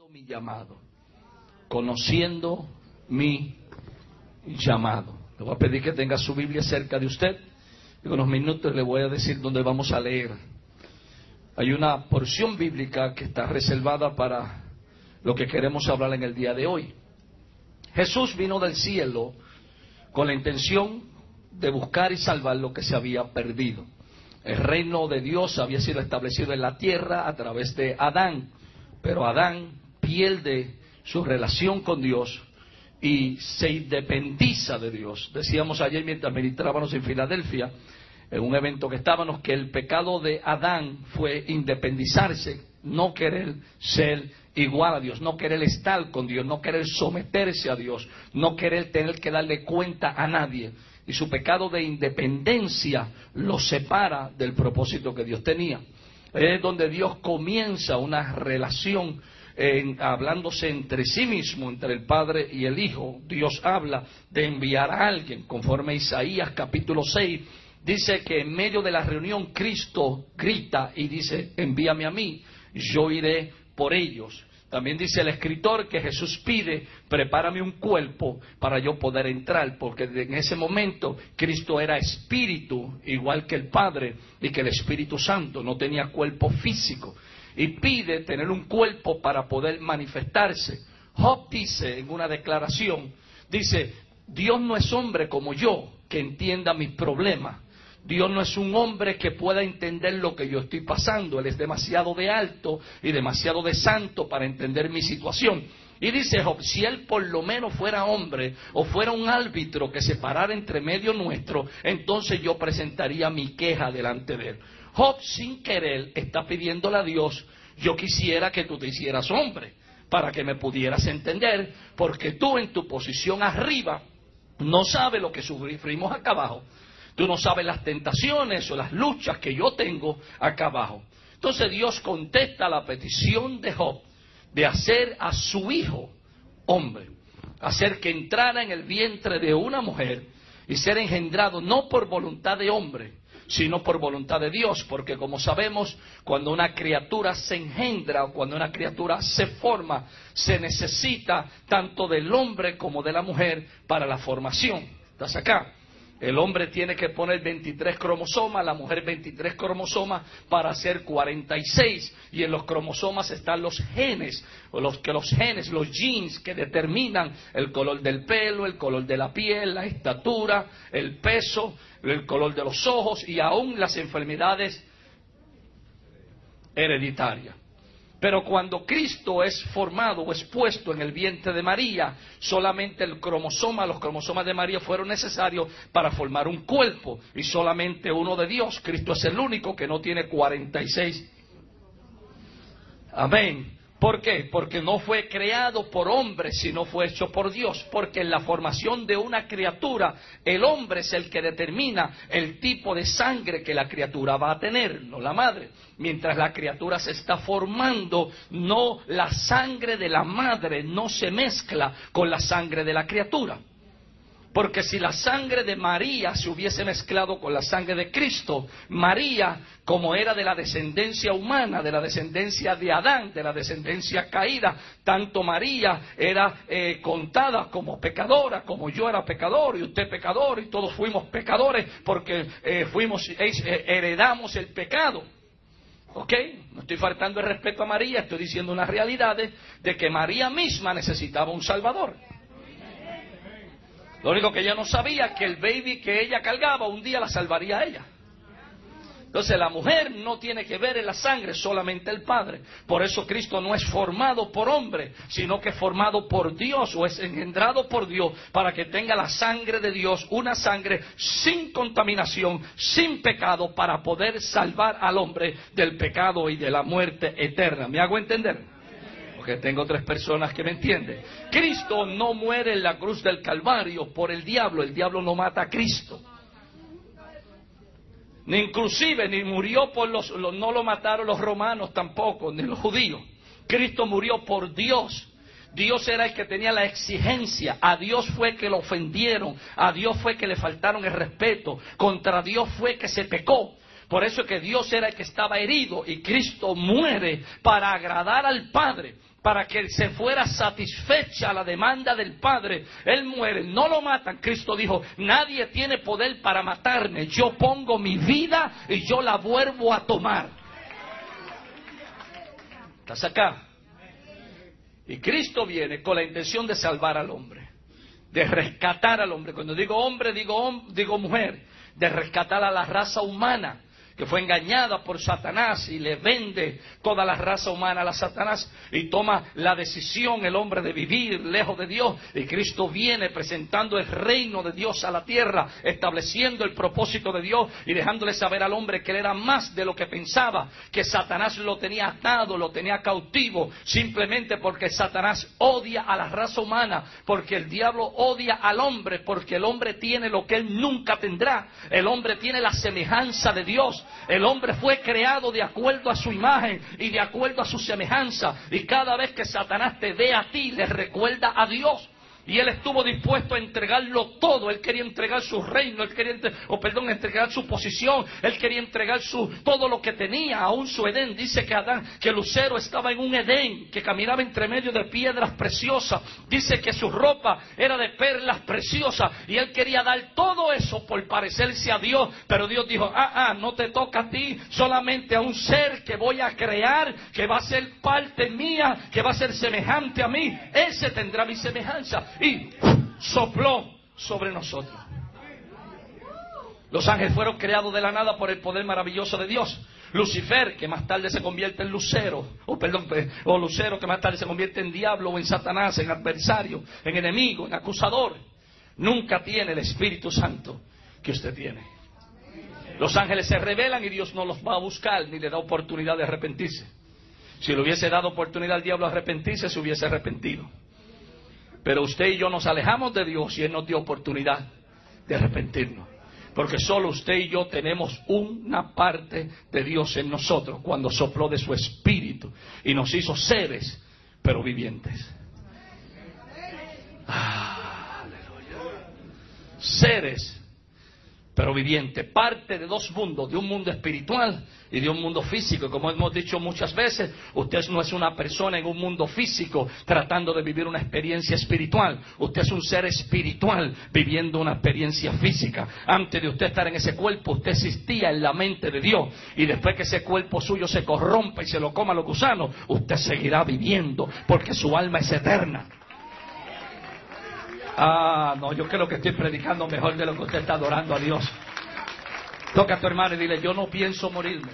mi llamado. Conociendo mi llamado. Le voy a pedir que tenga su Biblia cerca de usted. En unos minutos le voy a decir dónde vamos a leer. Hay una porción bíblica que está reservada para lo que queremos hablar en el día de hoy. Jesús vino del cielo con la intención de buscar y salvar lo que se había perdido. El reino de Dios había sido establecido en la tierra a través de Adán, pero Adán pierde su relación con Dios y se independiza de Dios. Decíamos ayer mientras ministrábamos en Filadelfia, en un evento que estábamos, que el pecado de Adán fue independizarse, no querer ser igual a Dios, no querer estar con Dios, no querer someterse a Dios, no querer tener que darle cuenta a nadie. Y su pecado de independencia lo separa del propósito que Dios tenía. Es donde Dios comienza una relación hablándose entre sí mismo, entre el Padre y el Hijo. Dios habla de enviar a alguien, conforme a Isaías capítulo 6, dice que en medio de la reunión Cristo grita y dice: envíame a mí, yo iré por ellos. También dice el escritor que Jesús pide: prepárame un cuerpo para yo poder entrar, porque en ese momento Cristo era espíritu, igual que el Padre y que el Espíritu Santo, no tenía cuerpo físico, y pide tener un cuerpo para poder manifestarse. Job dice en una declaración, dice: Dios no es hombre como yo, que entienda mis problemas. Dios no es un hombre que pueda entender lo que yo estoy pasando. Él es demasiado de alto y demasiado de santo para entender mi situación. Y dice Job: si él por lo menos fuera hombre o fuera un árbitro que se parara entre medio nuestro, entonces yo presentaría mi queja delante de él. Job, sin querer, está pidiéndole a Dios: yo quisiera que tú te hicieras hombre para que me pudieras entender, porque tú en tu posición arriba no sabes lo que sufrimos acá abajo. Tú no sabes las tentaciones o las luchas que yo tengo acá abajo. Entonces Dios contesta la petición de Job de hacer a su hijo hombre, hacer que entrara en el vientre de una mujer y ser engendrado no por voluntad de hombre, sino por voluntad de Dios, porque como sabemos, cuando una criatura se engendra o cuando una criatura se forma, se necesita tanto del hombre como de la mujer para la formación. ¿Estás acá? El hombre tiene que poner 23 cromosomas, la mujer 23 cromosomas para hacer 46. Y en los cromosomas están los genes, los genes que determinan el color del pelo, el color de la piel, la estatura, el peso, el color de los ojos y aún las enfermedades hereditarias. Pero cuando Cristo es formado o es puesto en el vientre de María, solamente los cromosomas de María fueron necesarios para formar un cuerpo, y solamente uno de Dios. Cristo es el único que no tiene 46. Amén. ¿Por qué? Porque no fue creado por hombre, sino fue hecho por Dios. Porque en la formación de una criatura, el hombre es el que determina el tipo de sangre que la criatura va a tener, no la madre. Mientras la criatura se está formando, no, la sangre de la madre no se mezcla con la sangre de la criatura. Porque si la sangre de María se hubiese mezclado con la sangre de Cristo, María, como era de la descendencia humana, de la descendencia de Adán, de la descendencia caída, tanto María era contada como pecadora, como yo era pecador y usted pecador, y todos fuimos pecadores porque heredamos el pecado. ¿Ok? No estoy faltando el respeto a María, estoy diciendo unas realidades de que María misma necesitaba un Salvador. Lo único que ella no sabía es que el baby que ella cargaba un día la salvaría a ella. Entonces la mujer no tiene que ver en la sangre, solamente el Padre. Por eso Cristo no es formado por hombre, sino que es formado por Dios o es engendrado por Dios para que tenga la sangre de Dios, una sangre sin contaminación, sin pecado, para poder salvar al hombre del pecado y de la muerte eterna. ¿Me hago entender? Porque tengo 3 personas que me entienden. Cristo no muere en la cruz del Calvario por el diablo no mata a Cristo. Ni murió por no lo mataron los romanos tampoco, ni los judíos. Cristo murió por Dios. Dios era el que tenía la exigencia. A Dios fue que lo ofendieron, a Dios fue que le faltaron el respeto, contra Dios fue que se pecó. Por eso es que Dios era el que estaba herido y Cristo muere para agradar al Padre. para que se fuera satisfecha la demanda del Padre. Él muere, no lo matan. Cristo dijo, nadie tiene poder para matarme. Yo pongo mi vida y yo la vuelvo a tomar. ¿Estás acá? Y Cristo viene con la intención de salvar al hombre, de rescatar al hombre. Cuando digo hombre, digo mujer, de rescatar a la raza humana, que fue engañada por Satanás y le vende toda la raza humana a la Satanás, y toma la decisión el hombre de vivir lejos de Dios, y Cristo viene presentando el reino de Dios a la tierra, estableciendo el propósito de Dios y dejándole saber al hombre que él era más de lo que pensaba, que Satanás lo tenía atado, lo tenía cautivo, simplemente porque Satanás odia a la raza humana, porque el diablo odia al hombre, porque el hombre tiene lo que él nunca tendrá. El hombre tiene la semejanza de Dios. El hombre fue creado de acuerdo a su imagen y de acuerdo a su semejanza. Y cada vez que Satanás te ve a ti, le recuerda a Dios. Y él estuvo dispuesto a entregarlo todo. Él quería entregar su reino, él quería entregar su posición, él quería entregar todo lo que tenía, aún su Edén. Dice que Lucero estaba en un Edén, que caminaba entre medio de piedras preciosas. Dice que su ropa era de perlas preciosas, y él quería dar todo eso por parecerse a Dios. Pero Dios dijo, no te toca a ti, solamente a un ser que voy a crear, que va a ser parte mía, que va a ser semejante a mí. Ese tendrá mi semejanza. Y sopló sobre nosotros. Los ángeles fueron creados de la nada por el poder maravilloso de Dios. Lucifer, que más tarde se convierte en Lucero, o Lucero, que más tarde se convierte en diablo o en Satanás, en adversario, en enemigo, en acusador, nunca tiene el Espíritu Santo que usted tiene. Los ángeles se rebelan y Dios no los va a buscar ni le da oportunidad de arrepentirse. Si le hubiese dado oportunidad al diablo a arrepentirse, se hubiese arrepentido. Pero usted y yo nos alejamos de Dios y Él nos dio oportunidad de arrepentirnos. Porque solo usted y yo tenemos una parte de Dios en nosotros cuando sopló de su Espíritu y nos hizo seres, pero vivientes. Aleluya. Seres, pero viviente, parte de dos mundos, de un mundo espiritual y de un mundo físico. Como hemos dicho muchas veces, usted no es una persona en un mundo físico tratando de vivir una experiencia espiritual. Usted es un ser espiritual viviendo una experiencia física. Antes de usted estar en ese cuerpo, usted existía en la mente de Dios. Y después que ese cuerpo suyo se corrompa y se lo coma los gusanos, usted seguirá viviendo porque su alma es eterna. No, yo creo que estoy predicando mejor de lo que usted está adorando a Dios. Toca a tu hermano y dile, yo no pienso morirme.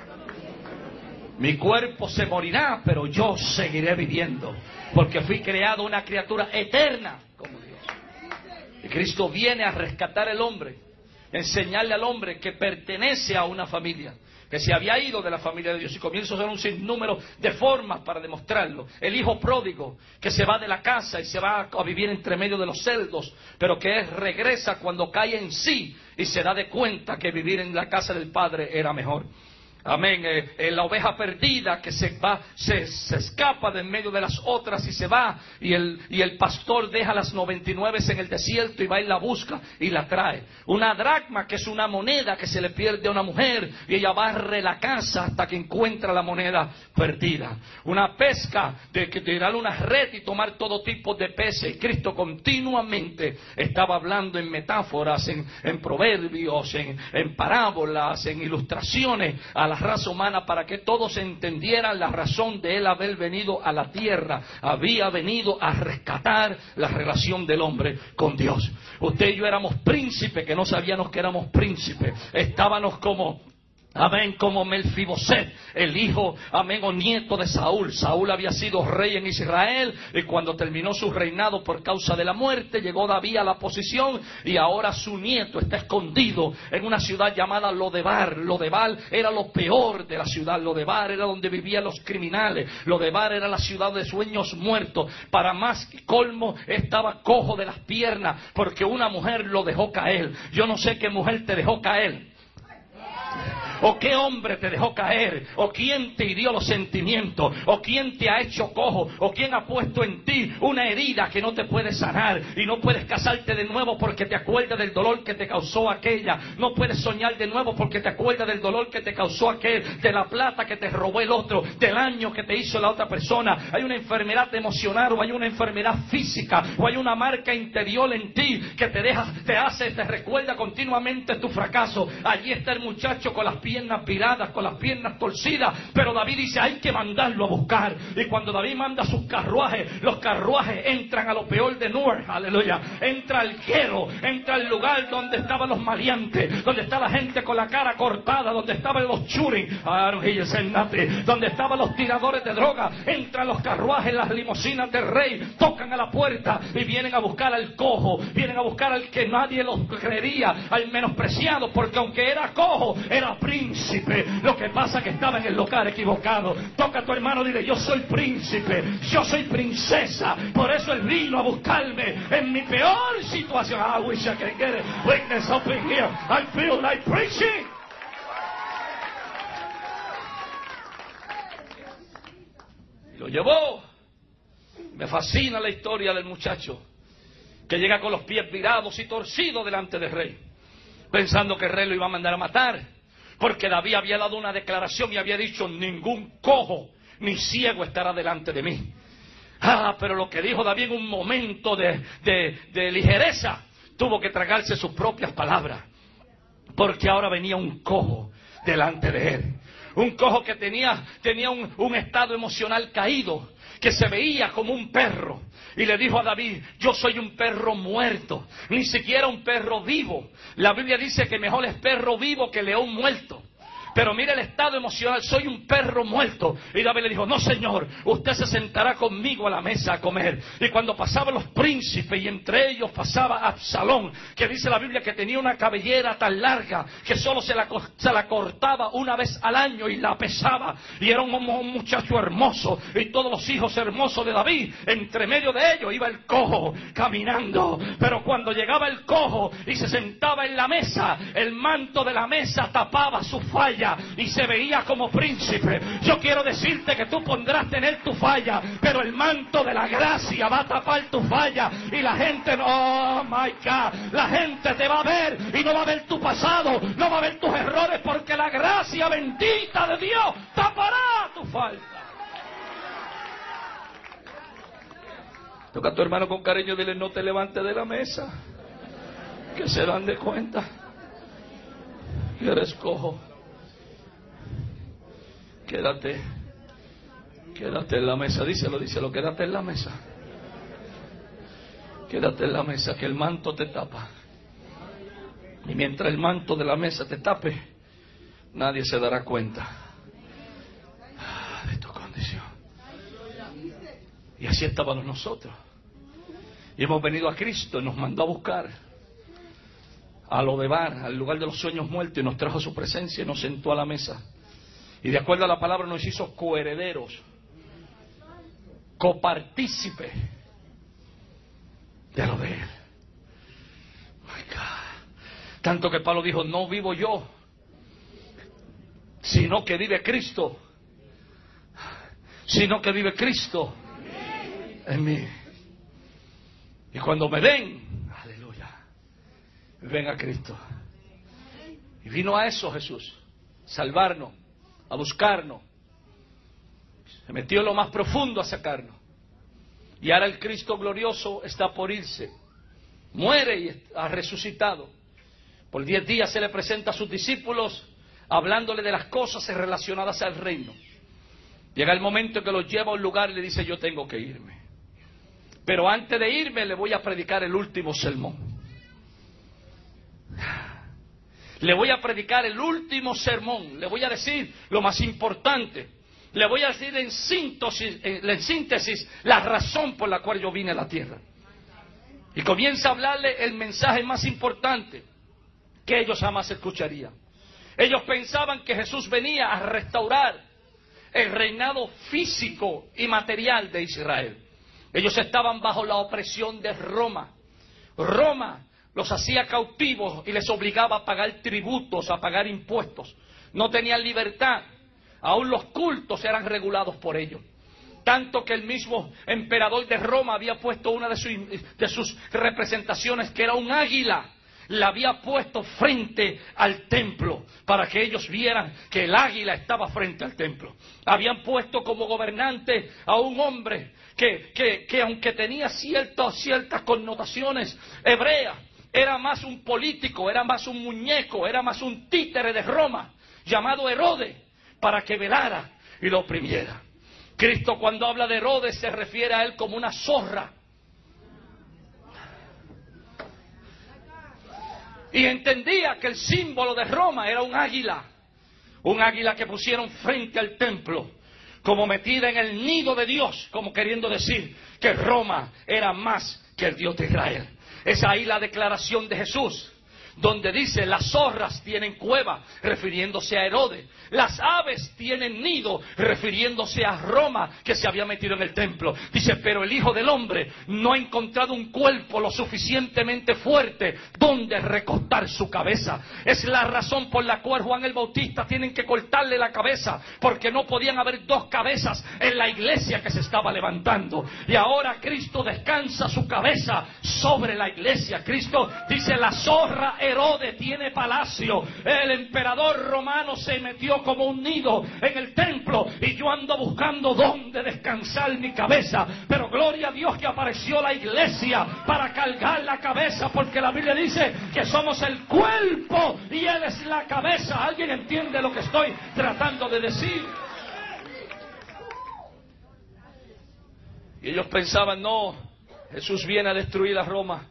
Mi cuerpo se morirá, pero yo seguiré viviendo, porque fui creado una criatura eterna como Dios. Y Cristo viene a rescatar al hombre, enseñarle al hombre que pertenece a una familia, que se había ido de la familia de Dios, y comienza a usar un sinnúmero de formas para demostrarlo. El hijo pródigo que se va de la casa y se va a vivir entre medio de los cerdos, pero que regresa cuando cae en sí y se da de cuenta que vivir en la casa del Padre era mejor. Amén. La oveja perdida que se escapa de en medio de las otras y se va, y el pastor deja las 99 en el desierto y va y la busca y la trae. Una dracma, que es una moneda que se le pierde a una mujer, y ella barre la casa hasta que encuentra la moneda perdida. Una pesca de tirarle una red y tomar todo tipo de peces. Y Cristo continuamente estaba hablando en metáforas, en proverbios, en parábolas, en ilustraciones a la raza humana, para que todos entendieran la razón de él haber venido a la tierra. Había venido a rescatar la relación del hombre con Dios. Usted y yo éramos príncipes que no sabíamos que éramos príncipes. Estábamos como Melfiboset, el hijo, o nieto de Saúl. Saúl había sido rey en Israel, y cuando terminó su reinado por causa de la muerte, llegó David a la posición, y ahora su nieto está escondido en una ciudad llamada Lodebar. Lodebar era lo peor de la ciudad. Lodebar era donde vivían los criminales. Lodebar era la ciudad de sueños muertos. Para más colmo, estaba cojo de las piernas porque una mujer lo dejó caer. Yo no sé qué mujer te dejó caer. o qué hombre te dejó caer, o quién te hirió los sentimientos, o quién te ha hecho cojo, o quién ha puesto en ti una herida que no te puede sanar, y no puedes casarte de nuevo porque te acuerdas del dolor que te causó aquella, no puedes soñar de nuevo porque te acuerdas del dolor que te causó aquel, de la plata que te robó el otro, del daño que te hizo la otra persona. Hay una enfermedad emocional, o hay una enfermedad física, o hay una marca interior en ti que te recuerda continuamente tu fracaso. Allí está el muchacho con las piernas viradas, con las piernas torcidas, pero David dice hay que mandarlo a buscar. Y cuando David manda sus carruajes, los carruajes entran a lo peor de Nur, aleluya, entra al Gero, entra al lugar donde estaban los maleantes, donde está la gente con la cara cortada, donde estaban los churin, donde estaban los tiradores de droga. Entran los carruajes, las limusinas del rey, tocan a la puerta y vienen a buscar al cojo, vienen a buscar al que nadie los creería, al menospreciado, porque aunque era cojo, era príncipe. Lo que pasa es que estaba en el lugar equivocado. Toca a tu hermano, dile: yo soy príncipe, yo soy princesa, por eso él vino a buscarme en mi peor situación. I wish I could get it. Witness up in here. I feel like preaching. Y lo llevó. Me fascina la historia del muchacho que llega con los pies virados y torcidos delante del rey, pensando que el rey lo iba a mandar a matar, porque David había dado una declaración y había dicho: ningún cojo ni ciego estará delante de mí. Pero lo que dijo David en un momento de ligereza, tuvo que tragarse sus propias palabras, porque ahora venía un cojo delante de él. Un cojo que tenía un estado emocional caído, que se veía como un perro. Y le dijo a David: yo soy un perro muerto, ni siquiera un perro vivo. La Biblia dice que mejor es perro vivo que león muerto. Pero mire el estado emocional: soy un perro muerto. Y David le dijo: no, señor, usted se sentará conmigo a la mesa a comer. Y cuando pasaban los príncipes, y entre ellos pasaba Absalón, que dice la Biblia que tenía una cabellera tan larga que solo se la cortaba una vez al año y la pesaba, y era un muchacho hermoso, y todos los hijos hermosos de David, entre medio de ellos iba el cojo caminando. Pero cuando llegaba el cojo y se sentaba en la mesa, el manto de la mesa tapaba su falla y se veía como príncipe. Yo quiero decirte que tú podrás tener tu falla, pero el manto de la gracia va a tapar tu falla, y la gente no, oh my God, la gente te va a ver y no va a ver tu pasado, no va a ver tus errores, porque la gracia bendita de Dios tapará tu falta. Toca a tu hermano con cariño y dile: no te levantes de la mesa, que se dan de cuenta que eres cojo. Quédate en la mesa, díselo, quédate en la mesa. Quédate en la mesa, que el manto te tapa. Y mientras el manto de la mesa te tape, nadie se dará cuenta de tu condición. Y así estábamos nosotros. Y hemos venido a Cristo y nos mandó a buscar a Lodebar, al lugar de los sueños muertos, y nos trajo a su presencia y nos sentó a la mesa. Y de acuerdo a la palabra nos hizo coherederos, copartícipes de lo de Él. My God. Tanto que Pablo dijo: no vivo yo, sino que vive Cristo. Sino que vive Cristo en mí. Y cuando me ven, aleluya, ven a Cristo. Y vino a eso Jesús, salvarnos, a buscarnos. Se metió en lo más profundo a sacarnos. Y ahora el Cristo glorioso está por irse. Muere y ha resucitado. Por 10 días se le presenta a sus discípulos, hablándole de las cosas relacionadas al reino. Llega el momento en que los lleva a un lugar y le dice: yo tengo que irme. Pero antes de irme le voy a predicar el último sermón. Le voy a predicar el último sermón. Le voy a decir lo más importante. Le voy a decir en síntesis la razón por la cual yo vine a la tierra. Y comienza a hablarle el mensaje más importante que ellos jamás escucharían. Ellos pensaban que Jesús venía a restaurar el reinado físico y material de Israel. Ellos estaban bajo la opresión de Roma. Roma los hacía cautivos y les obligaba a pagar tributos, a pagar impuestos. no tenían libertad. Aún los cultos eran regulados por ellos. Tanto que el mismo emperador de Roma había puesto una de sus representaciones, que era un águila. La había puesto frente al templo para que ellos vieran que el águila estaba frente al templo. Habían puesto como gobernante a un hombre que aunque tenía ciertas connotaciones hebreas, era más un político, era más un muñeco, era más un títere de Roma, llamado Herodes, para que velara y lo oprimiera. Cristo, cuando habla de Herodes, se refiere a él como una zorra. Y entendía que el símbolo de Roma era un águila que pusieron frente al templo, como metida en el nido de Dios, como queriendo decir que Roma era más que el Dios de Israel. Es ahí la declaración de Jesús, donde dice: las zorras tienen cueva, refiriéndose a Herodes. Las aves tienen nido, refiriéndose a Roma, que se había metido en el templo. Dice: pero el Hijo del Hombre no ha encontrado un cuerpo lo suficientemente fuerte donde recostar su cabeza. Es la razón por la cual Juan el Bautista tienen que cortarle la cabeza, porque no podían haber dos cabezas en la iglesia que se estaba levantando. Y ahora Cristo descansa su cabeza sobre la iglesia. Cristo dice: la zorra Herodes tiene palacio, el emperador romano se metió como un nido en el templo, y yo ando buscando dónde descansar mi cabeza. Pero gloria a Dios que apareció la iglesia para cargar la cabeza, porque la Biblia dice que somos el cuerpo y Él es la cabeza. ¿Alguien entiende lo que estoy tratando de decir? Y ellos pensaban: no, Jesús viene a destruir a Roma.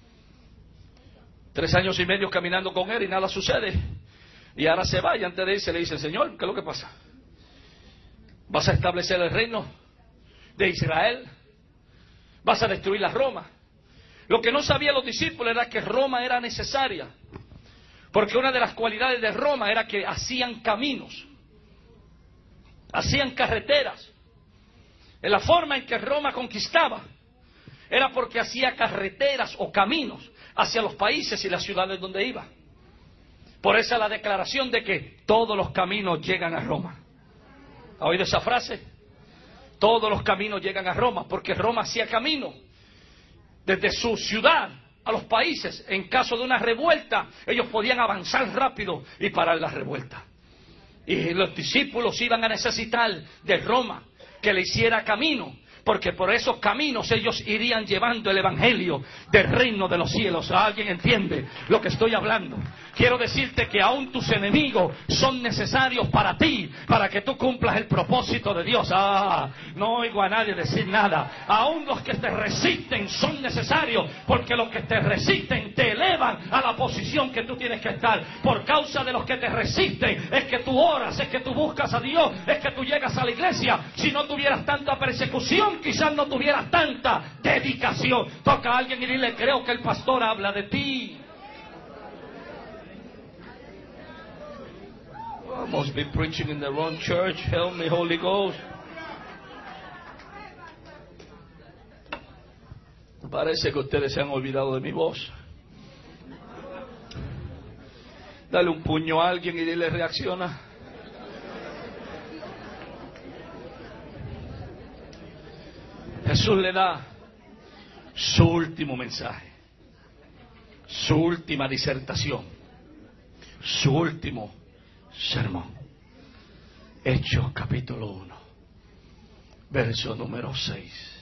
3 años y medio caminando con él y nada sucede. Y ahora se va, y antes de irse le dice: Señor, ¿qué es lo que pasa? ¿Vas a establecer el reino de Israel? ¿Vas a destruir la Roma? Lo que no sabían los discípulos era que Roma era necesaria, porque una de las cualidades de Roma era que hacían caminos, hacían carreteras. En la forma en que Roma conquistaba era porque hacía carreteras o caminos hacia los países y las ciudades donde iba. Por esa la declaración de que todos los caminos llegan a Roma. ¿Ha oído esa frase? Todos los caminos llegan a Roma, porque Roma hacía camino desde su ciudad a los países. En caso de una revuelta, ellos podían avanzar rápido y parar la revuelta. Y los discípulos iban a necesitar de Roma que le hiciera camino, porque por esos caminos ellos irían llevando el evangelio del reino de los cielos. ¿Alguien entiende lo que estoy hablando? Quiero decirte que aún tus enemigos son necesarios para ti, para que tú cumplas el propósito de Dios. No oigo a nadie decir nada. Aún los que te resisten son necesarios, porque los que te resisten te elevan a la posición que tú tienes que estar. Por causa de los que te resisten es que tú oras, es que tú buscas a Dios, es que tú llegas a la iglesia. Si no tuvieras tanta persecución, quizás no tuvieras tanta dedicación. Toca a alguien y dile: creo que el pastor habla de ti. I must be preaching in the wrong church. Help me, Holy Ghost. Parece que ustedes se han olvidado de mi voz. Dale un puño a alguien y dile: reacciona. Jesús le da su último mensaje, su última disertación, su último sermón. Hechos capítulo 1, verso número 6.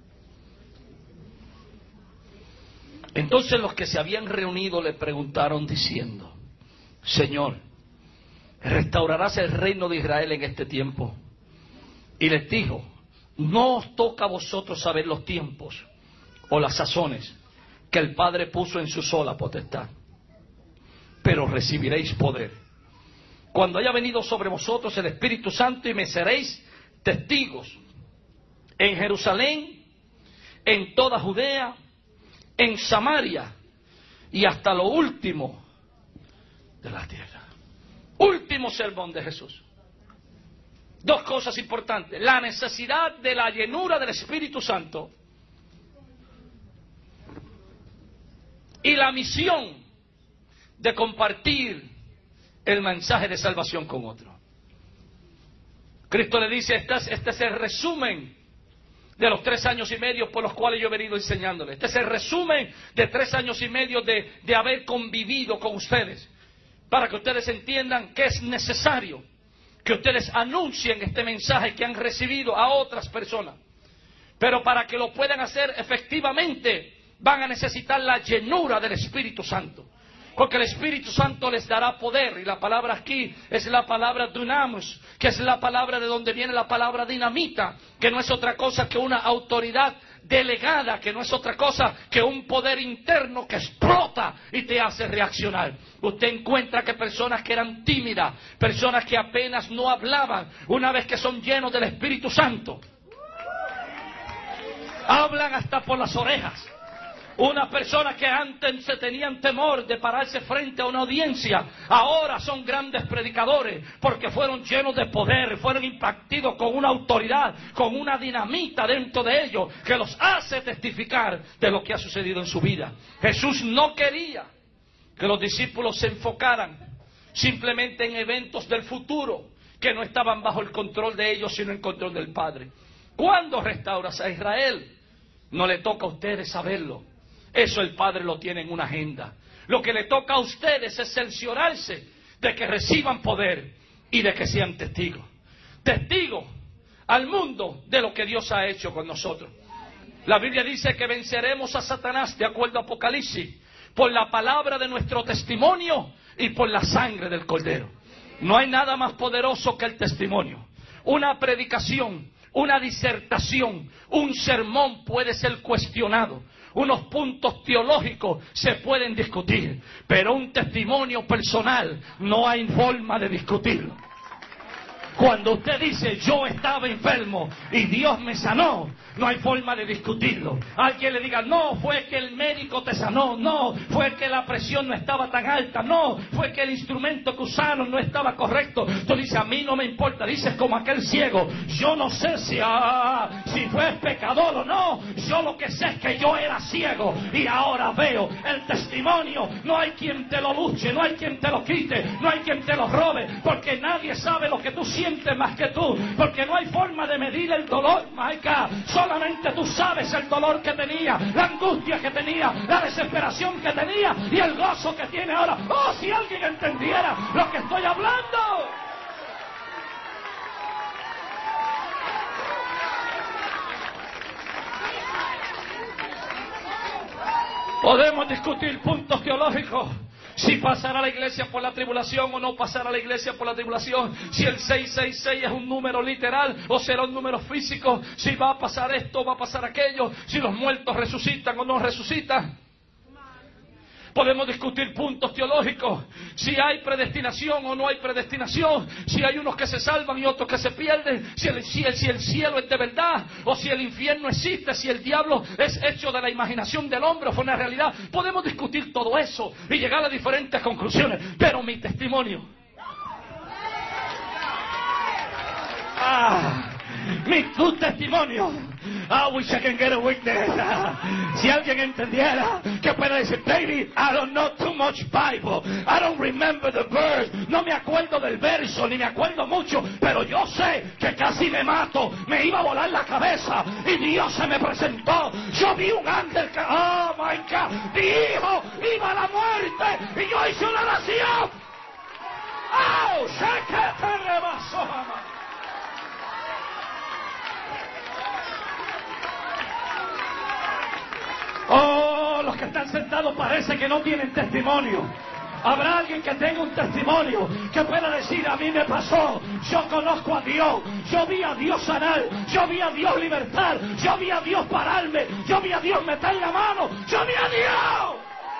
Entonces los que se habían reunido le preguntaron diciendo: Señor, ¿restaurarás el reino de Israel en este tiempo? Y les dijo: no os toca a vosotros saber los tiempos o las sazones que el Padre puso en su sola potestad, pero recibiréis poder cuando haya venido sobre vosotros el Espíritu Santo, y me seréis testigos en Jerusalén, en toda Judea, en Samaria y hasta lo último de la tierra. Último sermón de Jesús. 2 cosas importantes: la necesidad de la llenura del Espíritu Santo y la misión de compartir el mensaje de salvación con otro. Cristo le dice, este es el resumen de los 3 años y medio por los cuales yo he venido enseñándoles. Este es el resumen de 3 años y medio de haber convivido con ustedes, para que ustedes entiendan que es necesario que ustedes anuncien este mensaje que han recibido a otras personas. Pero para que lo puedan hacer efectivamente, van a necesitar la llenura del Espíritu Santo. Porque el Espíritu Santo les dará poder. Y la palabra aquí es la palabra dunamis, que es la palabra de donde viene la palabra dinamita, que no es otra cosa que una autoridad delegada, que no es otra cosa que un poder interno que explota y te hace reaccionar. Usted encuentra que personas que eran tímidas, personas que apenas no hablaban, una vez que son llenos del Espíritu Santo, hablan hasta por las orejas. Una persona que antes se tenían temor de pararse frente a una audiencia, ahora son grandes predicadores porque fueron llenos de poder, fueron impactados con una autoridad, con una dinamita dentro de ellos que los hace testificar de lo que ha sucedido en su vida. Jesús no quería que los discípulos se enfocaran simplemente en eventos del futuro que no estaban bajo el control de ellos, sino en control del Padre. ¿Cuándo restauras a Israel? No le toca a ustedes saberlo. Eso el Padre lo tiene en una agenda. Lo que le toca a ustedes es cerciorarse de que reciban poder y de que sean testigos. Testigos al mundo de lo que Dios ha hecho con nosotros. La Biblia dice que venceremos a Satanás, de acuerdo a Apocalipsis, por la palabra de nuestro testimonio y por la sangre del Cordero. No hay nada más poderoso que el testimonio. Una predicación, una disertación, un sermón puede ser cuestionado. Unos puntos teológicos se pueden discutir, pero un testimonio personal no hay forma de discutirlo. Cuando usted dice, yo estaba enfermo y Dios me sanó, no hay forma de discutirlo. Alguien le diga, no, fue que el médico te sanó, no, fue que la presión no estaba tan alta, no, fue que el instrumento que usaron no estaba correcto. Tú dices, a mí no me importa, dices como aquel ciego, yo no sé si fue pecador o no, yo lo que sé es que yo era ciego y ahora veo. El testimonio, no hay quien te lo luche, no hay quien te lo quite, no hay quien te lo robe, porque nadie sabe lo que tú sientes más que tú, porque no hay forma de medir el dolor, Maica. Solamente tú sabes el dolor que tenía, la angustia que tenía, la desesperación que tenía y el gozo que tiene ahora. Oh, si alguien entendiera lo que estoy hablando. Podemos discutir puntos teológicos. Si pasará la iglesia por la tribulación o no pasará la iglesia por la tribulación. Si el 666 es un número literal o será un número físico. Si va a pasar esto o va a pasar aquello. Si los muertos resucitan o no resucitan. Podemos discutir puntos teológicos. Si hay predestinación o no hay predestinación. Si hay unos que se salvan y otros que se pierden. Si el cielo es de verdad o si el infierno existe. Si el diablo es hecho de la imaginación del hombre o fue una realidad. Podemos discutir todo eso y llegar a diferentes conclusiones. Pero mi testimonio, tu testimonio. I wish I can get a witness. Si alguien entendiera que puede decir, David, I don't know too much Bible. I don't remember the verse. No me acuerdo del verso, ni me acuerdo mucho, pero yo sé que casi me mato. Me iba a volar la cabeza y Dios se me presentó. Yo vi un ángel que, oh my God, mi hijo iba a la muerte y yo hice una oración. Oh, sé que te rebasó, mamá. Oh, los que están sentados parece que no tienen testimonio. Habrá alguien que tenga un testimonio que pueda decir, a mí me pasó, yo conozco a Dios, yo vi a Dios sanar, yo vi a Dios libertar, yo vi a Dios pararme, yo vi a Dios meter la mano, yo vi a Dios.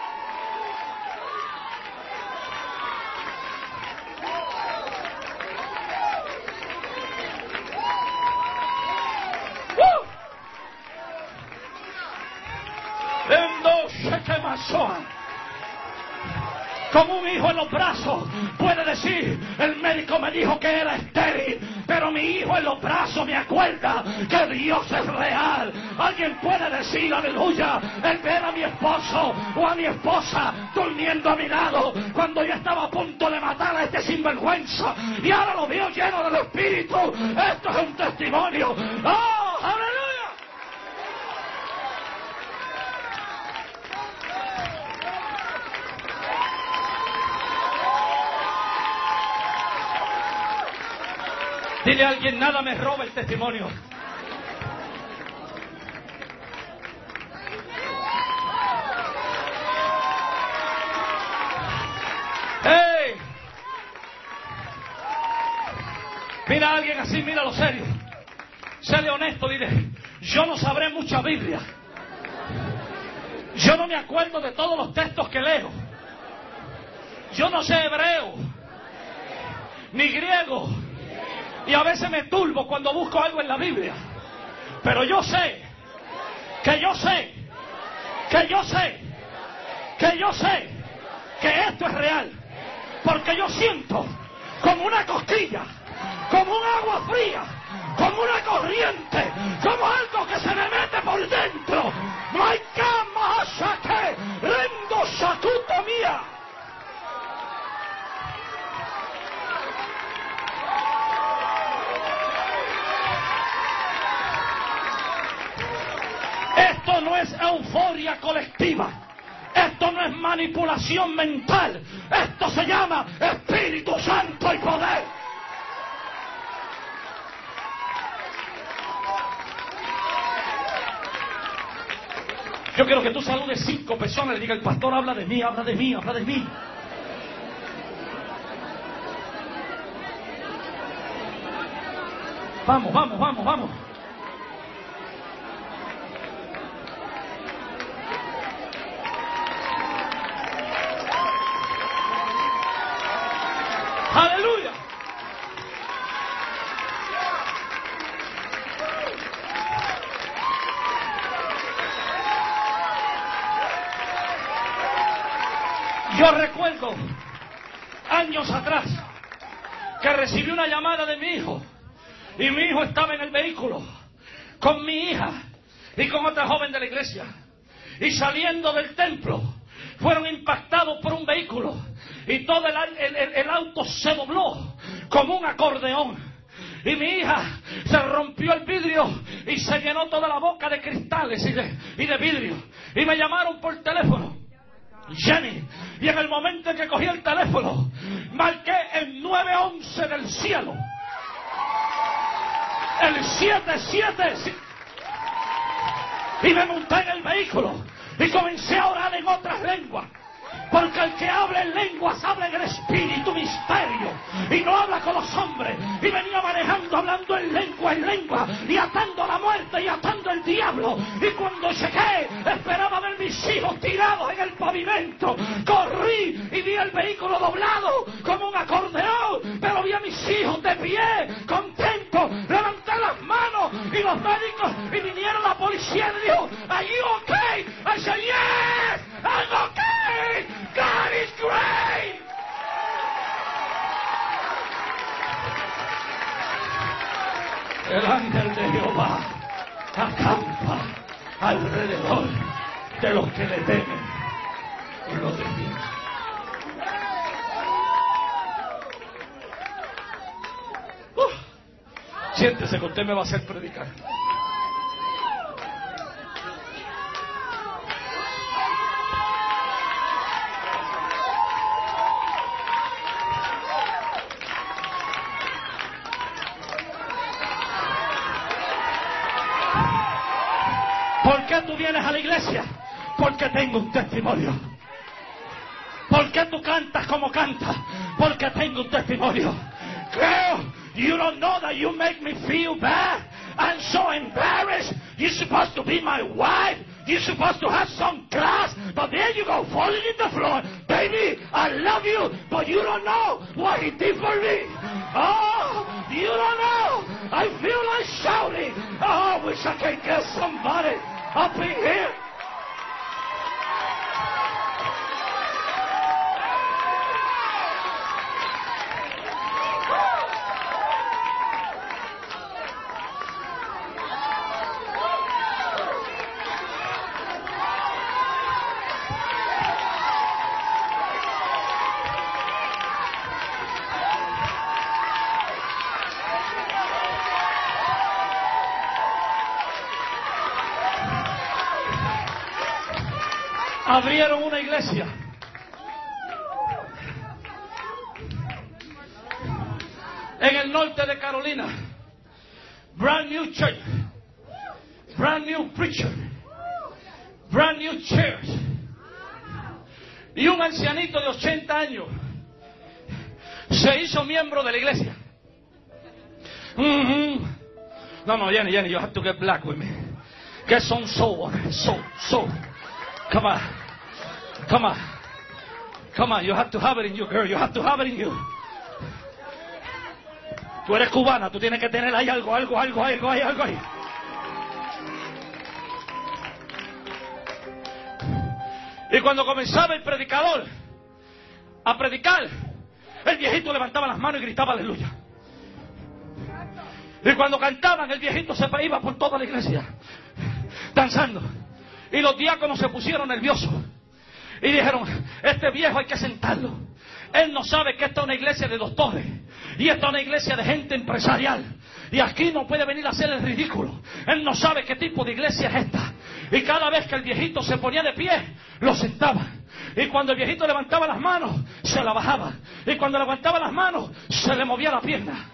Con un hijo en los brazos puede decir, el médico me dijo que era estéril, pero mi hijo en los brazos me acuerda que Dios es real. Alguien puede decir, aleluya, el ver a mi esposo o a mi esposa durmiendo a mi lado cuando yo estaba a punto de matar a este sinvergüenza y ahora lo veo lleno del Espíritu. Esto es un testimonio. ¡Oh, aleluya! Dile a alguien, nada me roba el testimonio. ¡Hey! Mira a alguien así, míralo serio. Séle honesto, dile, yo no sabré mucha Biblia. Yo no me acuerdo de todos los textos que leo. Yo no sé hebreo, ni griego. Y a veces me turbo cuando busco algo en la Biblia. Pero yo sé, que esto es real. Porque yo siento como una cosquilla, como un agua fría, como una corriente, como algo que se me mete por dentro. No hay cama, saque, rendo, sacuto mía. Esto no es euforia colectiva. Esto no es manipulación mental. Esto se llama Espíritu Santo y poder. Yo quiero que tú saludes 5 personas y le digas, el pastor habla de mí, habla de mí, habla de mí. Vamos, vamos, vamos, vamos. ¡Aleluya! Yo recuerdo años atrás que recibí una llamada de mi hijo y mi hijo estaba en el vehículo con mi hija y con otra joven de la iglesia y saliendo del templo fueron impactados por un vehículo y todo el auto se dobló como un acordeón y mi hija se rompió el vidrio y se llenó toda la boca de cristales y de vidrio y me llamaron por teléfono, Jenny, y en el momento en que cogí el teléfono marqué el 911 del cielo, el 77, y me monté en el vehículo y comencé a orar en otras lenguas. Porque el que habla en lenguas habla en el espíritu misterio y no habla con los hombres. Y venía manejando, hablando en lengua y atando la muerte y atando el diablo. Y cuando llegué esperaba ver mis hijos tirados en el pavimento. Corrí y vi el vehículo doblado como un acordeón, pero vi a mis hijos de pie, contentos. Levanté las manos y los médicos y vinieron la policía y dijo, "Are you okay?" I said, "Yes, I'm okay. God is great." El ángel de Jehová acampa alrededor de los que le temen y los defienden. Siéntese que usted me va a hacer predicar. ¿Por qué tú vienes a la iglesia? Porque tengo un testimonio. ¿Por qué tú cantas como cantas? Porque tengo un testimonio. Girl, you don't know that you make me feel bad. I'm so embarrassed. You're supposed to be my wife. You're supposed to have some class. But there you go, falling in the floor. Baby, I love you, but you don't know what he did for me. Oh, you don't know. I feel like shouting. Oh, I wish I could get somebody up in here. Abrieron una iglesia. En el norte de Carolina. Brand new church. Brand new preacher. Brand new chairs. Y un ancianito de 80 años se hizo miembro de la iglesia. No, Jenny, you have to get black with me. Get some soul. Come on, you have to have it in you, girl. You have to have it in you. Tú eres cubana, tú tienes que tener ahí algo ahí. Y cuando comenzaba el predicador a predicar, el viejito levantaba las manos y gritaba aleluya. Y cuando cantaban, el viejito se iba por toda la iglesia danzando. Y los diáconos se pusieron nerviosos y dijeron: este viejo hay que sentarlo. Él no sabe que esta es una iglesia de doctores y esta es una iglesia de gente empresarial, y aquí no puede venir a hacer el ridículo. Él no sabe qué tipo de iglesia es esta. Y cada vez que el viejito se ponía de pie, lo sentaba. Y cuando el viejito levantaba las manos, se la bajaba. Y cuando levantaba las manos, se le movía la pierna.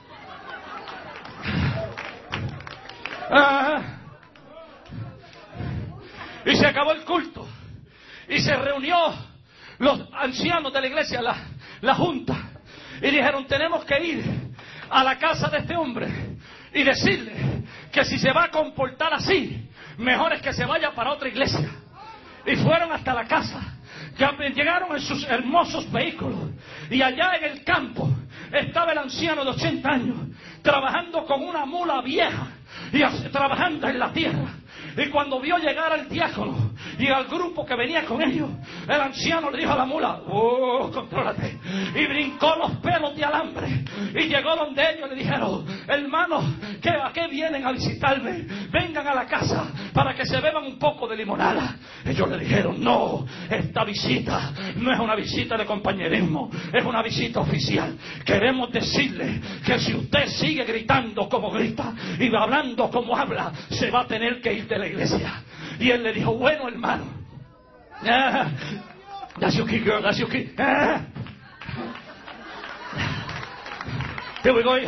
Y se acabó el culto. Y se reunió los ancianos de la iglesia, la junta. Y dijeron: tenemos que ir a la casa de este hombre y decirle que si se va a comportar así, mejor es que se vaya para otra iglesia. Y fueron hasta la casa. Llegaron en sus hermosos vehículos. Y allá en el campo estaba el anciano de 80 años trabajando con una mula vieja y trabajando en la tierra. Y cuando vio llegar al diácono y al grupo que venía con ellos, el anciano le dijo a la mula: contrólate. Y brincó los pelos de alambre y llegó donde ellos. Le dijeron: hermanos, ¿a qué vienen a visitarme? Vengan a la casa para que se beban un poco de limonada. Ellos le dijeron: no, esta visita no es una visita de compañerismo, es una visita oficial. Queremos decirle que si usted sigue gritando como grita y hablando como habla, se va a tener que ir de la iglesia. Y él le dijo: bueno, hermano, that's your key, girl, that's your key. Here we go.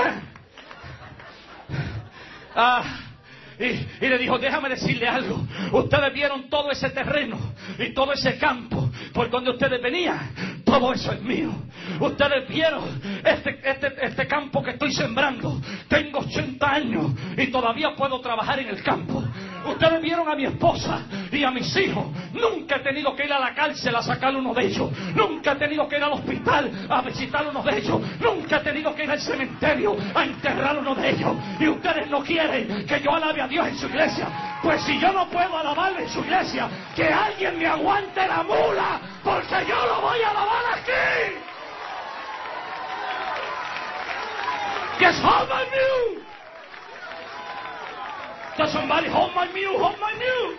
Y le dijo: déjame decirle algo. Ustedes vieron todo ese terreno y todo ese campo por donde ustedes venían. Todo eso es mío. Ustedes vieron este campo que estoy sembrando. Tengo 80 años y todavía puedo trabajar en el campo. Ustedes vieron a mi esposa y a mis hijos. Nunca he tenido que ir a la cárcel a sacar uno de ellos. Nunca he tenido que ir al hospital a visitar uno de ellos. Nunca he tenido que ir al cementerio a enterrar uno de ellos. Y ustedes no quieren que yo alabe a Dios en su iglesia. Pues si yo no puedo alabarle en su iglesia, que alguien me aguante la mula, porque yo lo voy a alabar aquí. Yes, hold my mule. Does somebody hold my mule? Hold my mule.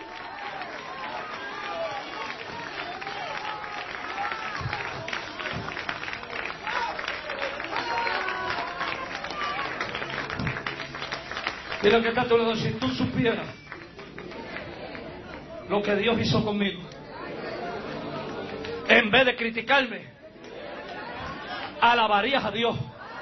Mira que está todo, si tú supieras lo que Dios hizo conmigo, en vez de criticarme, alabarías a Dios.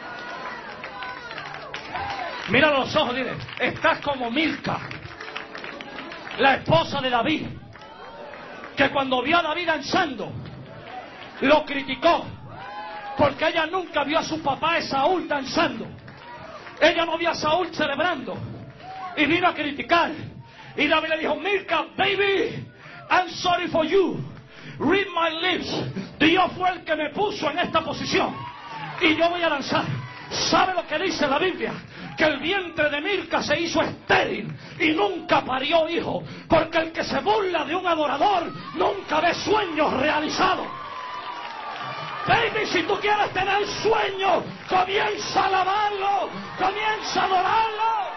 Mira los ojos, dile: estás como Milca, la esposa de David, que cuando vio a David danzando, lo criticó, porque ella nunca vio a su papá Esaú danzando. Ella no vio a Saúl celebrando y vino a criticar. Y David le dijo: Milca, baby, I'm sorry for you. Read my lips. Dios fue el que me puso en esta posición y yo voy a danzar. ¿Sabe lo que dice la Biblia? Que el vientre de Milca se hizo estéril y nunca parió hijo, porque el que se burla de un adorador nunca ve sueños realizados. Baby, si tú quieres tener sueños, comienza a alabarlo, comienza a adorarlo.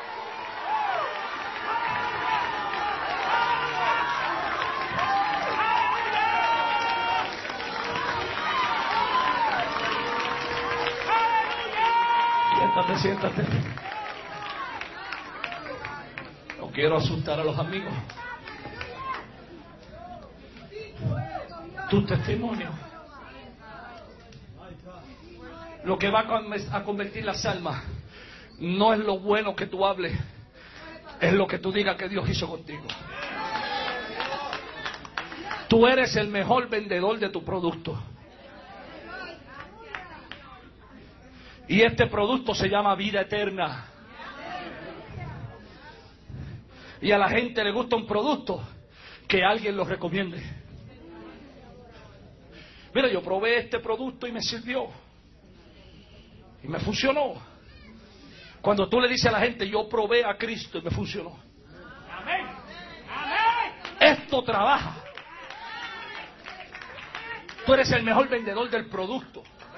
Siéntate. No quiero asustar a los amigos. Tu testimonio. Lo que va a convertir las almas no es lo bueno que tú hables, es lo que tú digas que Dios hizo contigo. Tú eres el mejor vendedor de tu producto. Y este producto se llama vida eterna. Y a la gente le gusta un producto que alguien lo recomiende. Mira, yo probé este producto y me sirvió. Y me funcionó. Cuando tú le dices a la gente, yo probé a Cristo y me funcionó. Amén. Amén. Esto trabaja. Tú eres el mejor vendedor del producto.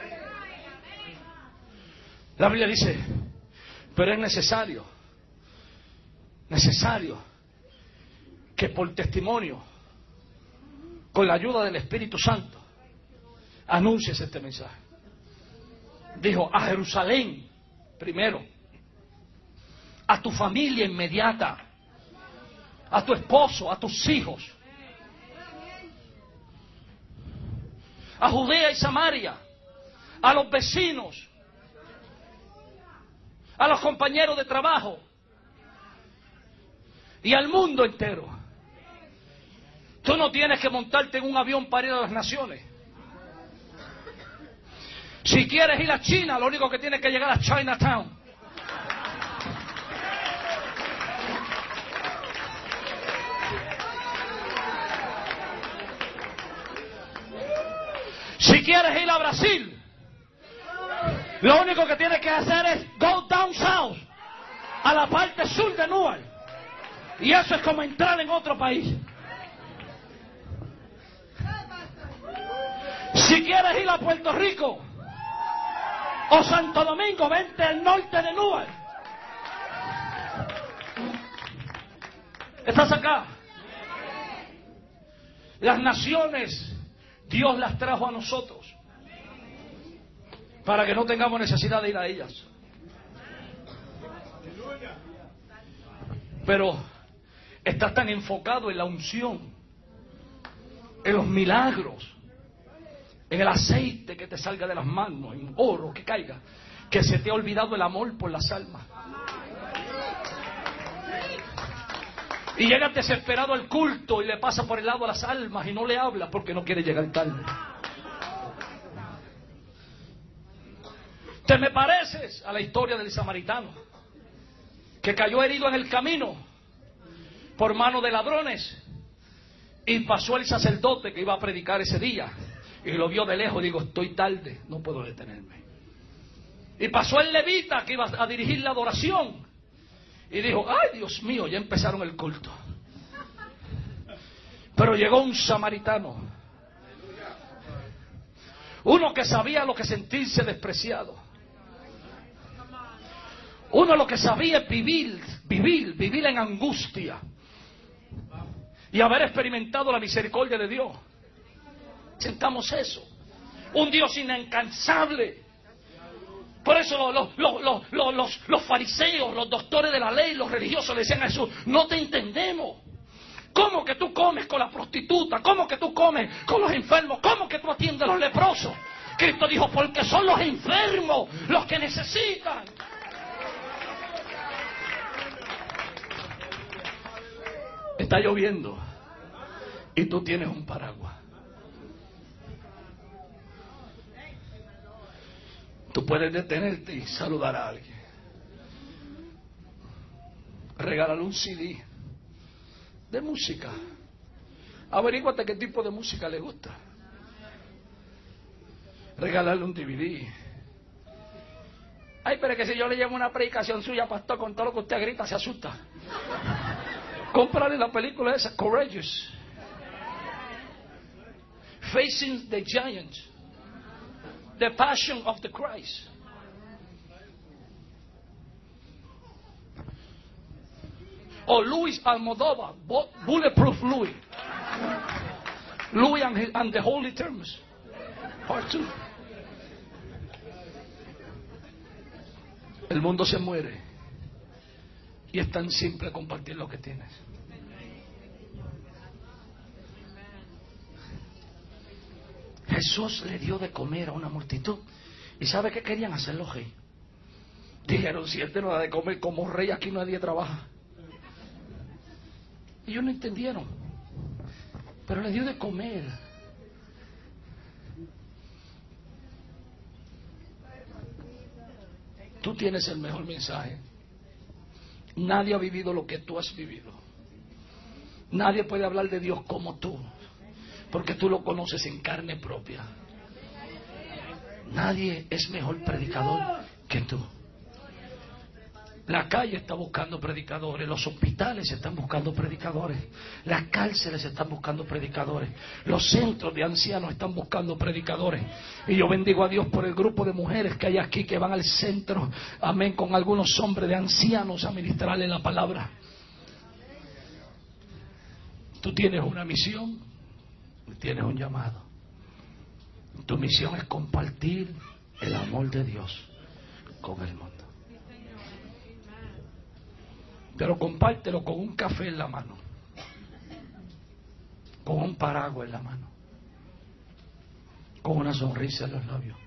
La Biblia dice, pero es necesario que por testimonio, con la ayuda del Espíritu Santo, anuncies este mensaje. Dijo, a Jerusalén primero, a tu familia inmediata, a tu esposo, a tus hijos, a Judea y Samaria, a los vecinos, a los compañeros de trabajo y al mundo entero. Tú no tienes que montarte en un avión para ir a las naciones. Si quieres ir a China, lo único que tienes que llegar a Chinatown. Si quieres ir a Brasil, lo único que tienes que hacer es go down south, a la parte sur de Newark. Y eso es como entrar en otro país. Si quieres ir a Puerto Rico o Santo Domingo, vente al norte de Newark. ¿Estás acá? Las naciones, Dios las trajo a nosotros para que no tengamos necesidad de ir a ellas. Pero estás tan enfocado en la unción, en los milagros, en el aceite que te salga de las manos, en oro que caiga, que se te ha olvidado el amor por las almas. Y llegas desesperado al culto y le pasa por el lado a las almas y no le habla porque no quiere llegar tarde. Te me pareces a la historia del samaritano que cayó herido en el camino por mano de ladrones, y pasó el sacerdote que iba a predicar ese día y lo vio de lejos y digo, estoy tarde, no puedo detenerme. Y pasó el levita que iba a dirigir la adoración y dijo, ay Dios mío, ya empezaron el culto. Pero llegó un samaritano, uno que sabía lo que sentirse despreciado, uno lo que sabía es vivir en angustia y haber experimentado la misericordia de Dios. Sentamos eso, un Dios incansable. Por eso los fariseos, los doctores de la ley, los religiosos le decían a Jesús, no te entendemos. ¿Cómo que tú comes con la prostituta? ¿Cómo que tú comes con los enfermos? ¿Cómo que tú atiendes a los leprosos? Cristo dijo, porque son los enfermos los que necesitan. Está lloviendo y tú tienes un paraguas. Tú puedes detenerte y saludar a alguien. Regálale un CD de música. Averíguate qué tipo de música le gusta. Regálale un DVD. Ay, pero es que si yo le llevo una predicación suya, pastor, con todo lo que usted grita, se asusta. Cómprale la película esa, Courageous. Facing the Giant. The Passion of the Christ. O Luis Almodóvar, Bulletproof Louis. Louis and the Holy Terms. Part 2. El mundo se muere. Y es tan simple compartir lo que tienes. Jesús le dio de comer a una multitud. ¿Y sabe qué querían hacerlo rey? Dijeron, si este no da de comer como rey, aquí nadie trabaja. Y ellos no entendieron. Pero le dio de comer. Tú tienes el mejor mensaje. Nadie ha vivido lo que tú has vivido. Nadie puede hablar de Dios como tú, porque tú lo conoces en carne propia. Nadie es mejor predicador que tú. La calle está buscando predicadores, los hospitales están buscando predicadores, las cárceles están buscando predicadores, los centros de ancianos están buscando predicadores. Y yo bendigo a Dios por el grupo de mujeres que hay aquí que van al centro, amén, con algunos hombres de ancianos a ministrarle la palabra. Tú tienes una misión, tienes un llamado. Tu misión es compartir el amor de Dios con el mundo. Pero compártelo con un café en la mano, con un paraguas en la mano, con una sonrisa en los labios.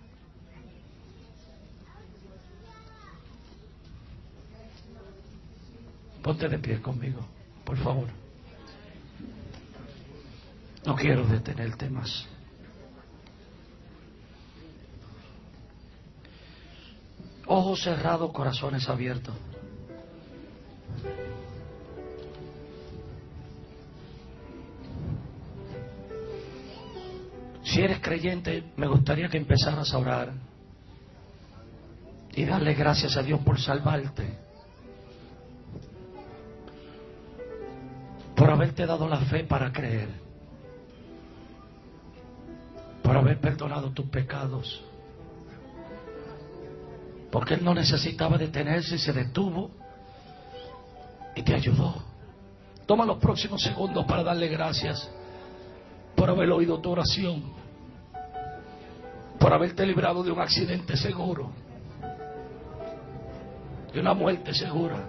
Ponte de pie conmigo, por favor. No quiero detenerte más. Ojos cerrados, corazones abiertos. Si eres creyente, me gustaría que empezaras a orar y darle gracias a Dios por salvarte, por haberte dado la fe para creer, por haber perdonado tus pecados, porque Él no necesitaba detenerse y se detuvo y te ayudó. Toma los próximos segundos para darle gracias por haber oído tu oración, por haberte librado de un accidente seguro, de una muerte segura,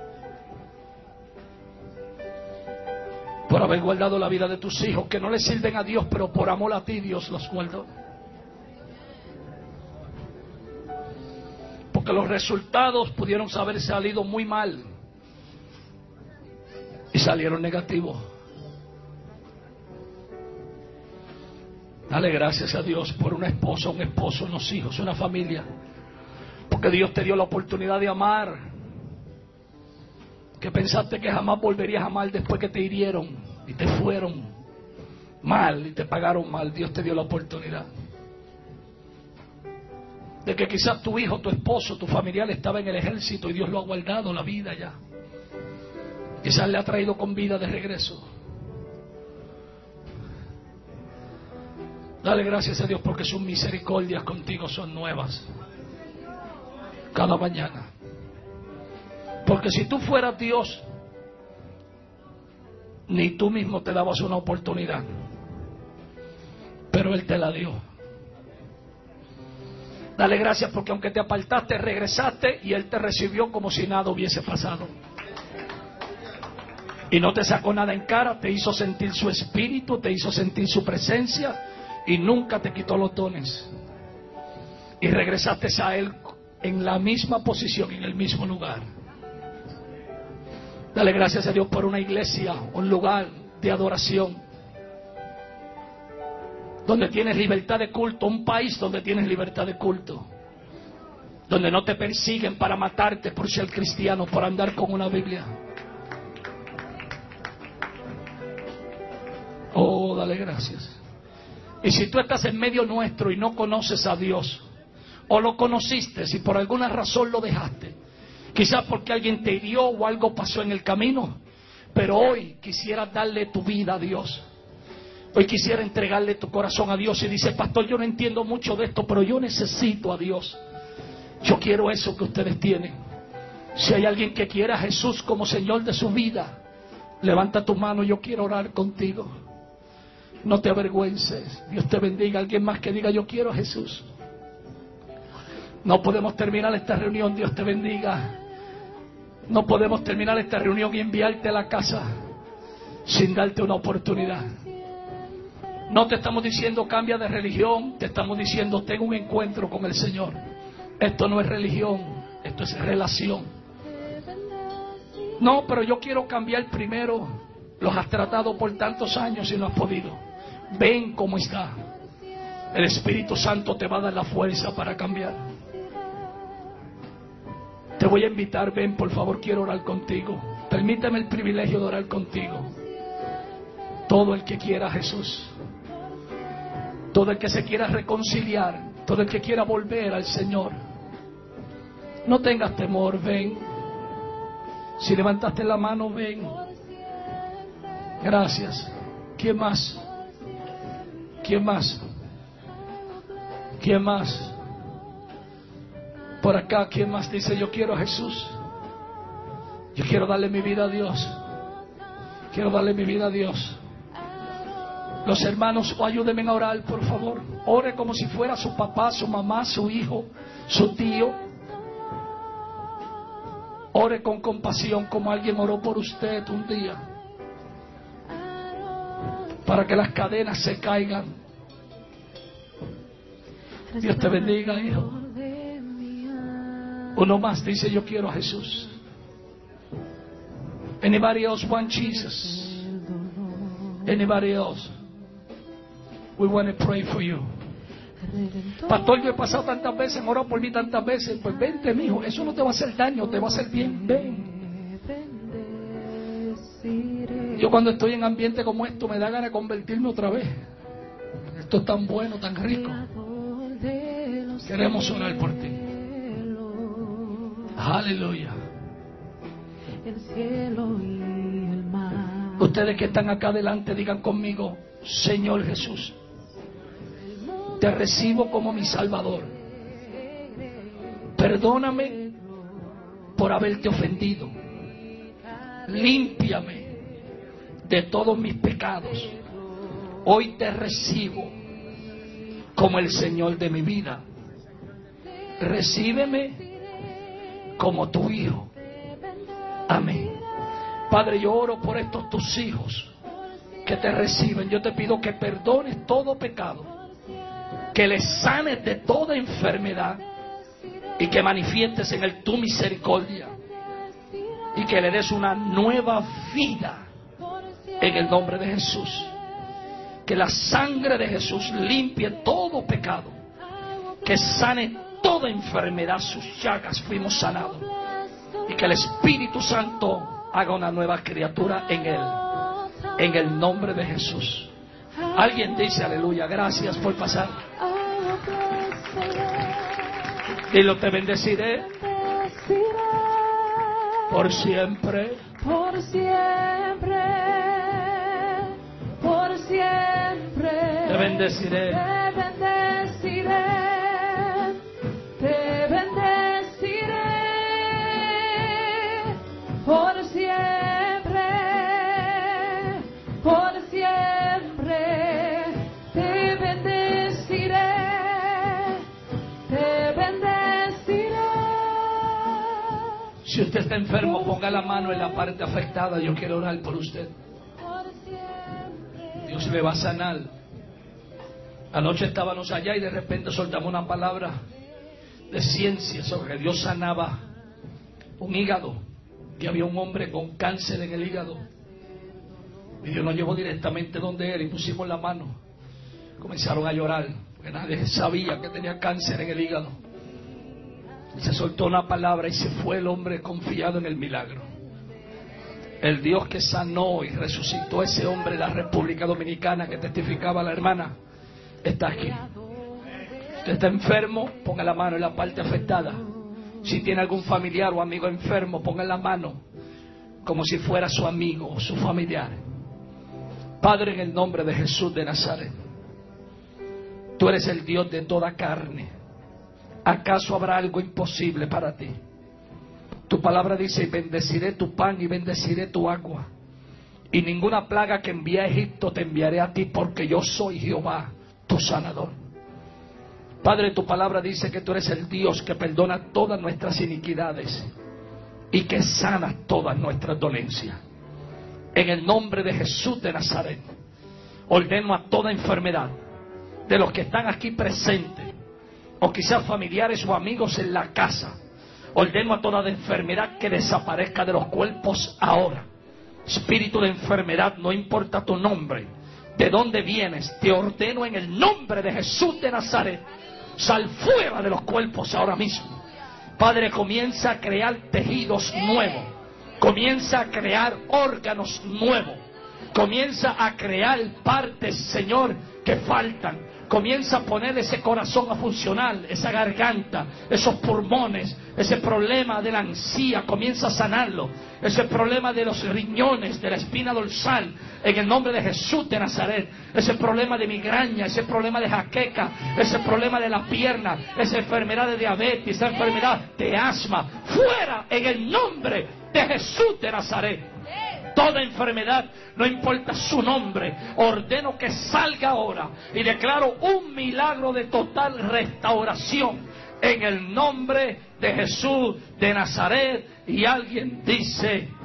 por haber guardado la vida de tus hijos que no le sirven a Dios, pero por amor a ti Dios los guardó. Porque los resultados pudieron haber salido muy mal y salieron negativos. Dale gracias a Dios por una esposa, un esposo, unos hijos, una familia. Porque Dios te dio la oportunidad de amar, que pensaste que jamás volverías a amar después que te hirieron y te fueron mal y te pagaron mal. Dios te dio la oportunidad de que quizás tu hijo, tu esposo, tu familiar estaba en el ejército y Dios lo ha guardado la vida ya. Quizás le ha traído con vida de regreso. Dale gracias a Dios porque sus misericordias contigo son nuevas cada mañana. Porque si tú fueras Dios, ni tú mismo te dabas una oportunidad, pero Él te la dio. Dale gracias porque aunque te apartaste, regresaste y Él te recibió como si nada hubiese pasado. Y no te sacó nada en cara, te hizo sentir su espíritu, te hizo sentir su presencia y nunca te quitó los dones. Y regresaste a Él en la misma posición, en el mismo lugar. Dale gracias a Dios por una iglesia, un lugar de adoración, donde tienes libertad de culto, un país donde tienes libertad de culto, donde no te persiguen para matarte por ser cristiano, por andar con una Biblia. Oh, dale gracias. Y si tú estás en medio nuestro y no conoces a Dios, o lo conociste y por alguna razón lo dejaste, quizás porque alguien te hirió o algo pasó en el camino, pero hoy quisieras darle tu vida a Dios. Hoy quisiera entregarle tu corazón a Dios y dice: pastor, yo no entiendo mucho de esto, pero yo necesito a Dios. Yo quiero eso que ustedes tienen. Si hay alguien que quiera a Jesús como Señor de su vida, levanta tu mano, yo quiero orar contigo. No te avergüences. Dios te bendiga. Alguien más que diga: yo quiero a Jesús. No podemos terminar esta reunión. Dios te bendiga. No podemos terminar esta reunión y enviarte a la casa sin darte una oportunidad. No te estamos diciendo cambia de religión, te estamos diciendo ten un encuentro con el Señor. Esto no es religión, esto es relación. No, pero yo quiero cambiar primero. Los has tratado por tantos años y no has podido. Ven cómo está. El Espíritu Santo te va a dar la fuerza para cambiar. Te voy a invitar, ven, por favor, quiero orar contigo. Permíteme el privilegio de orar contigo. Todo el que quiera a Jesús, todo el que se quiera reconciliar, todo el que quiera volver al Señor, no tengas temor, ven. Si levantaste la mano, ven. Gracias. ¿Quién más? ¿Quién más? ¿Quién más? Por acá, ¿quién más dice yo quiero a Jesús? Yo quiero darle mi vida a Dios. Quiero darle mi vida a Dios. Los hermanos, ayúdenme a orar, por favor. Ore como si fuera su papá, su mamá, su hijo, su tío. Ore con compasión como alguien oró por usted un día, para que las cadenas se caigan. Dios te bendiga, hijo. Uno más dice yo quiero a Jesús. Anybody else want Jesus? Anybody else? We want to pray for you. Pastor, yo he pasado tantas veces, han orado por mí tantas veces. Pues vente, mijo, eso no te va a hacer daño, te va a hacer bien. Ven. Yo cuando estoy en ambiente como esto me da ganas de convertirme otra vez. Esto es tan bueno, tan rico. Queremos orar por ti. Aleluya. Ustedes que están acá adelante digan conmigo: Señor Jesús, te recibo como mi Salvador. Perdóname por haberte ofendido. Límpiame de todos mis pecados. Hoy te recibo como el Señor de mi vida. Recíbeme como tu hijo. Amén. Padre, yo oro por estos tus hijos que te reciben. Yo te pido que perdones todo pecado, que les sanes de toda enfermedad y que manifiestes en él tu misericordia y que le des una nueva vida en el nombre de Jesús. Que la sangre de Jesús limpie todo pecado, que sane toda enfermedad. Sus llagas fuimos sanados, y que el Espíritu Santo haga una nueva criatura en él, en el nombre de Jesús. Alguien dice aleluya. Gracias por pasar. Dilo: te bendeciré por siempre, por siempre, por siempre. te bendeciré, Te bendeciré, te bendeciré por siempre, por siempre. Te bendeciré, te bendeciré. Si usted está enfermo, ponga la mano en la parte afectada. Yo quiero orar por usted. Dios le va a sanar. Anoche estábamos allá y de repente soltamos una palabra de ciencia sobre que Dios sanaba un hígado, que había un hombre con cáncer en el hígado, y Dios nos llevó directamente donde él y pusimos la mano. Comenzaron a llorar porque nadie sabía que tenía cáncer en el hígado. Y se soltó una palabra y se fue el hombre confiado en el milagro. El Dios que sanó y resucitó a ese hombre de la República Dominicana que testificaba la hermana está aquí. Usted está enfermo, ponga la mano en la parte afectada. Si tiene algún familiar o amigo enfermo, ponga la mano como si fuera su amigo o su familiar. Padre, en el nombre de Jesús de Nazaret, tú eres el Dios de toda carne. ¿Acaso habrá algo imposible para ti? Tu palabra dice: bendeciré tu pan y bendeciré tu agua, y ninguna plaga que envié a Egipto te enviaré a ti, porque yo soy Jehová, tu sanador. Padre, tu palabra dice que tú eres el Dios que perdona todas nuestras iniquidades y que sana todas nuestras dolencias. En el nombre de Jesús de Nazaret, Ordeno a toda enfermedad de los que están aquí presentes, o quizás familiares o amigos en la casa. Ordeno a toda enfermedad que desaparezca de los cuerpos ahora. Espíritu de enfermedad, no importa tu nombre, de dónde vienes, te ordeno en el nombre de Jesús de Nazaret, sal fuera de los cuerpos ahora mismo. Padre, comienza a crear tejidos nuevos, comienza a crear órganos nuevos, comienza a crear partes, Señor, que faltan. Comienza a poner ese corazón a funcionar, esa garganta, esos pulmones, ese problema de la ansía, comienza a sanarlo. Ese problema de los riñones, de la espina dorsal, en el nombre de Jesús de Nazaret. Ese problema de migraña, ese problema de jaqueca, ese problema de la pierna, esa enfermedad de diabetes, esa enfermedad de asma, fuera en el nombre de Jesús de Nazaret. Toda enfermedad, no importa su nombre, ordeno que salga ahora y declaro un milagro de total restauración en el nombre de Jesús de Nazaret. Y alguien dice